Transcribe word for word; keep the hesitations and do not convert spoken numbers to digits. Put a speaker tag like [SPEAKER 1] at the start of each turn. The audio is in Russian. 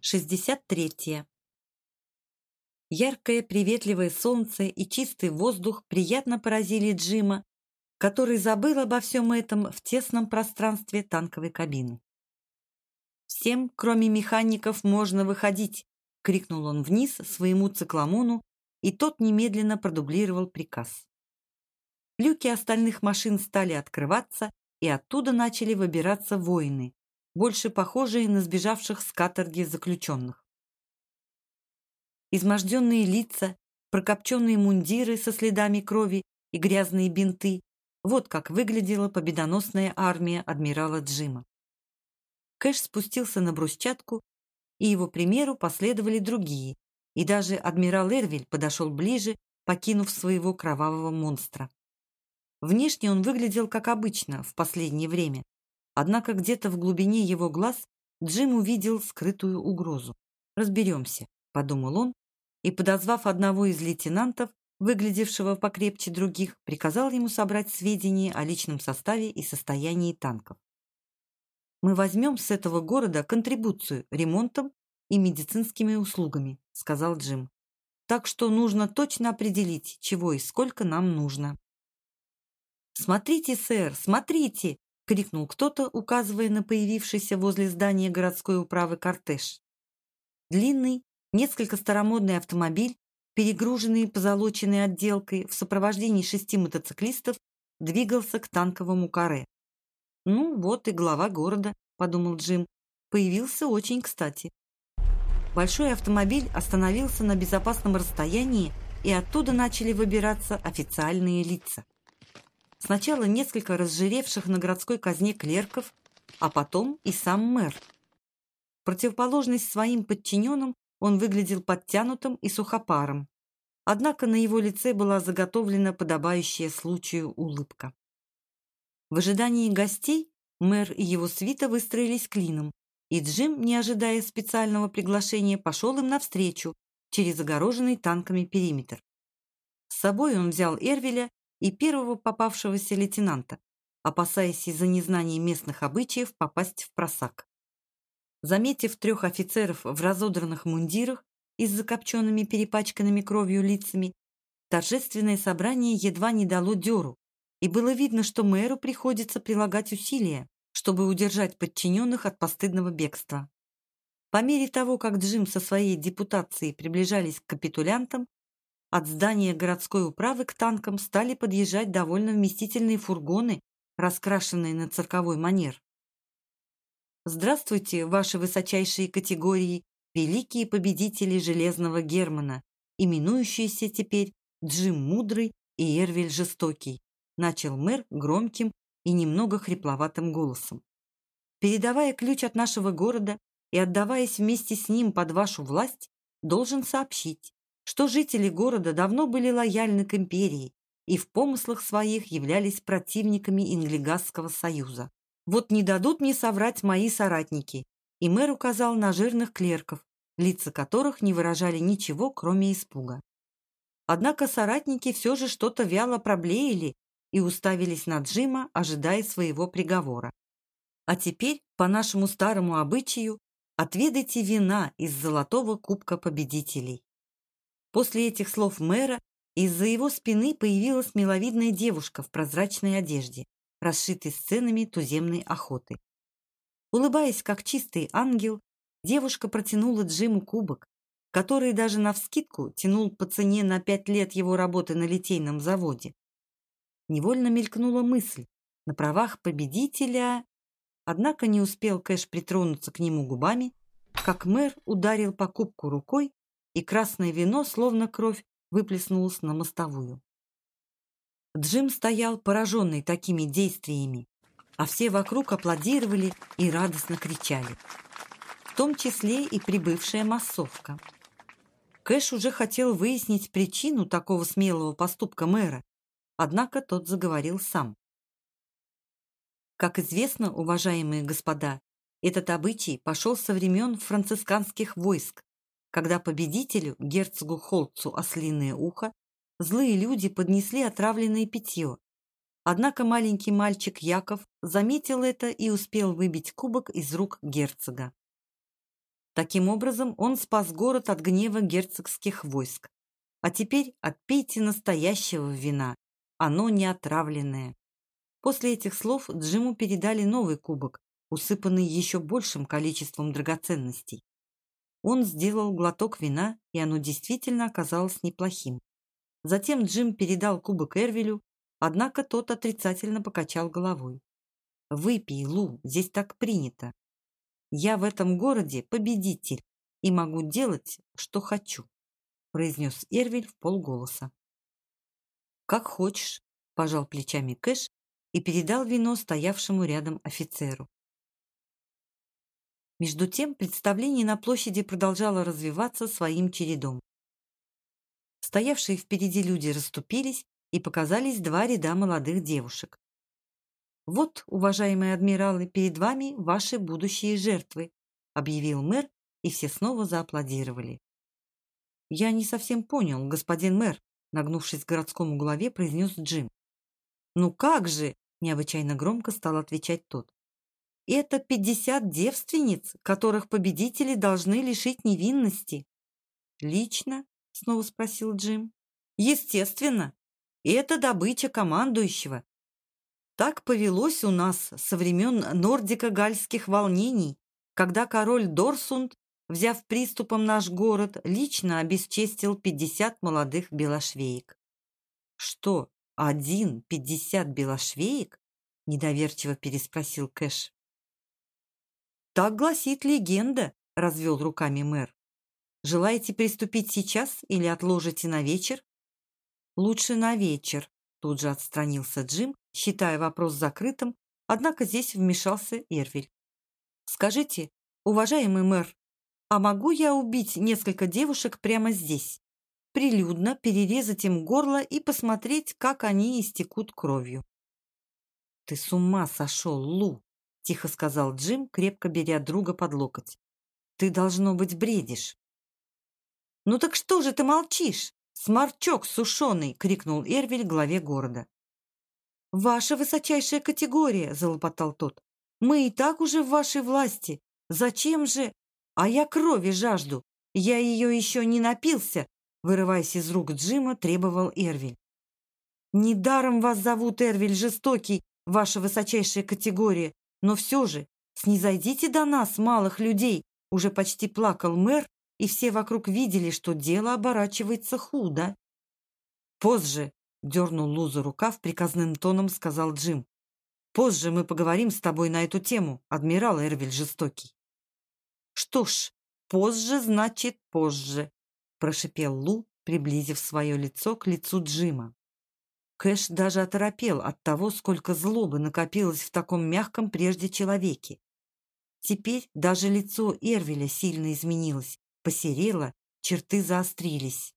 [SPEAKER 1] шестьдесят третье. Яркое приветливое солнце и чистый воздух приятно поразили Джима, который забыл обо всем этом в тесном пространстве танковой кабины. «Всем, кроме механиков, можно выходить!» — крикнул он вниз своему цикломону, и тот немедленно продублировал приказ. Люки остальных машин стали открываться, и оттуда начали выбираться воины, больше похожие на сбежавших с каторги заключенных. Изможденные лица, прокопченные мундиры со следами крови и грязные бинты — вот как выглядела победоносная армия адмирала Джима. Кэш спустился на брусчатку, и его примеру последовали другие, и даже адмирал Эрвиль подошел ближе, покинув своего кровавого монстра. Внешне он выглядел как обычно в последнее время, однако где-то в глубине его глаз Джим увидел скрытую угрозу. «Разберемся», — подумал он, и, подозвав одного из лейтенантов, выглядевшего покрепче других, приказал ему собрать сведения о личном составе и состоянии танков. «Мы возьмем с этого города контрибуцию ремонтом и медицинскими услугами», — сказал Джим. «Так что нужно точно определить, чего и сколько нам нужно». «Смотрите, сэр, смотрите!» — крикнул кто-то, указывая на появившийся возле здания городской управы кортеж. Длинный, несколько старомодный автомобиль, перегруженный позолоченной отделкой в сопровождении шести мотоциклистов, двигался к танковому каре. «Ну, вот и глава города», — подумал Джим, — «появился очень кстати». Большой автомобиль остановился на безопасном расстоянии, и оттуда начали выбираться официальные лица. Сначала несколько разжиревших на городской казне клерков, а потом и сам мэр. В противоположность своим подчиненным он выглядел подтянутым и сухопаром, однако на его лице была заготовлена подобающая случаю улыбка. В ожидании гостей мэр и его свита выстроились клином, и Джим, не ожидая специального приглашения, пошел им навстречу через огороженный танками периметр. С собой он взял Эрвиля и первого попавшегося лейтенанта, опасаясь из-за незнания местных обычаев попасть в просак. Заметив трех офицеров в разодранных мундирах и с закопченными перепачканными кровью лицами, торжественное собрание едва не дало дёру, и было видно, что мэру приходится прилагать усилия, чтобы удержать подчиненных от постыдного бегства. По мере того, как Джим со своей депутацией приближались к капитулянтам, от здания городской управы к танкам стали подъезжать довольно вместительные фургоны, раскрашенные на цирковой манер. «Здравствуйте, ваши высочайшие категории, великие победители Железного Германа, именующиеся теперь Джим Мудрый и Эрвиль Жестокий», начал мэр громким и немного хрипловатым голосом. «Передавая ключ от нашего города и отдаваясь вместе с ним под вашу власть, должен сообщить, что жители города давно были лояльны к империи и в помыслах своих являлись противниками Инглигасского союза. Вот не дадут мне соврать мои соратники», и мэр указал на жирных клерков, лица которых не выражали ничего, кроме испуга. Однако соратники все же что-то вяло проблеяли и уставились на Джима, ожидая своего приговора. «А теперь, по нашему старому обычаю, отведайте вина из золотого кубка победителей». После этих слов мэра из-за его спины появилась миловидная девушка в прозрачной одежде, расшитой сценами туземной охоты. Улыбаясь, как чистый ангел, девушка протянула Джиму кубок, который даже навскидку тянул по цене на пять лет его работы на литейном заводе. Невольно мелькнула мысль: на правах победителя... Однако не успел Кэш притронуться к нему губами, как мэр ударил по кубку рукой, и красное вино, словно кровь, выплеснулось на мостовую. Джим стоял пораженный такими действиями, а все вокруг аплодировали и радостно кричали, в том числе и прибывшая массовка. Кэш уже хотел выяснить причину такого смелого поступка мэра, однако тот заговорил сам. Как известно, уважаемые господа, этот обычай пошел со времен францисканских войск, когда победителю, герцогу Холцу Ослиное ухо, злые люди поднесли отравленное питье. Однако маленький мальчик Яков заметил это и успел выбить кубок из рук герцога. Таким образом, он спас город от гнева герцогских войск. А теперь отпейте настоящего вина. Оно не отравленное». После этих слов Джиму передали новый кубок, усыпанный еще большим количеством драгоценностей. Он сделал глоток вина, и оно действительно оказалось неплохим. Затем Джим передал кубок Эрвилю, однако тот отрицательно покачал головой. «Выпей, Лу, здесь так принято. Я в этом городе победитель и могу делать, что хочу», произнес Эрвиль вполголоса. «Как хочешь», – пожал плечами Кэш и передал вино стоявшему рядом офицеру. Между тем представление на площади продолжало развиваться своим чередом. Стоявшие впереди люди расступились, и показались два ряда молодых девушек. «Вот, уважаемые адмиралы, перед вами ваши будущие жертвы», объявил мэр, и все снова зааплодировали. «Я не совсем понял, господин мэр», нагнувшись к городскому главе, произнес Джим. «Ну как же!» – необычайно громко стал отвечать тот. «Это пятьдесят девственниц, которых победители должны лишить невинности». «Лично?» – снова спросил Джим. «Естественно. И это добыча командующего. Так повелось у нас со времен нордико-гальских волнений, когда король Дорсунд, взяв приступом наш город, лично обесчестил пятьдесят молодых белошвеек». «Что, один пятьдесят белошвеек?» – недоверчиво переспросил Кэш. «Так гласит легенда», – развел руками мэр. «Желаете приступить сейчас или отложите на вечер?» «Лучше на вечер», – тут же отстранился Джим, считая вопрос закрытым, однако здесь вмешался Эрвиль. «Скажите, уважаемый мэр, а могу я убить несколько девушек прямо здесь, прилюдно перерезать им горло и посмотреть, как они истекут кровью?» «Ты с ума сошел, Лу!» – тихо сказал Джим, крепко беря друга под локоть. «Ты, должно быть, бредишь». «Ну так что же ты молчишь? Сморчок сушеный!» – крикнул Эрвиль главе города. «Ваша высочайшая категория!» – залопотал тот. «Мы и так уже в вашей власти. Зачем же? А я крови жажду. Я ее еще не напился!» Вырываясь из рук Джима, требовал Эрвиль. «Недаром вас зовут Эрвиль Жестокий, ваша высочайшая категория, но все же снизойдите до нас, малых людей!» Уже почти плакал мэр, и все вокруг видели, что дело оборачивается худо. «Позже!» — дернул Лу за рукав, приказным тоном сказал Джим. «Позже мы поговорим с тобой на эту тему, адмирал Эрвиль Жестокий». «Что ж, позже значит позже», — прошипел Лу, приблизив свое лицо к лицу Джима. Кэш даже оторопел от того, сколько злобы накопилось в таком мягком прежде человеке. Теперь даже лицо Эрвиля сильно изменилось, посерело, черты заострились.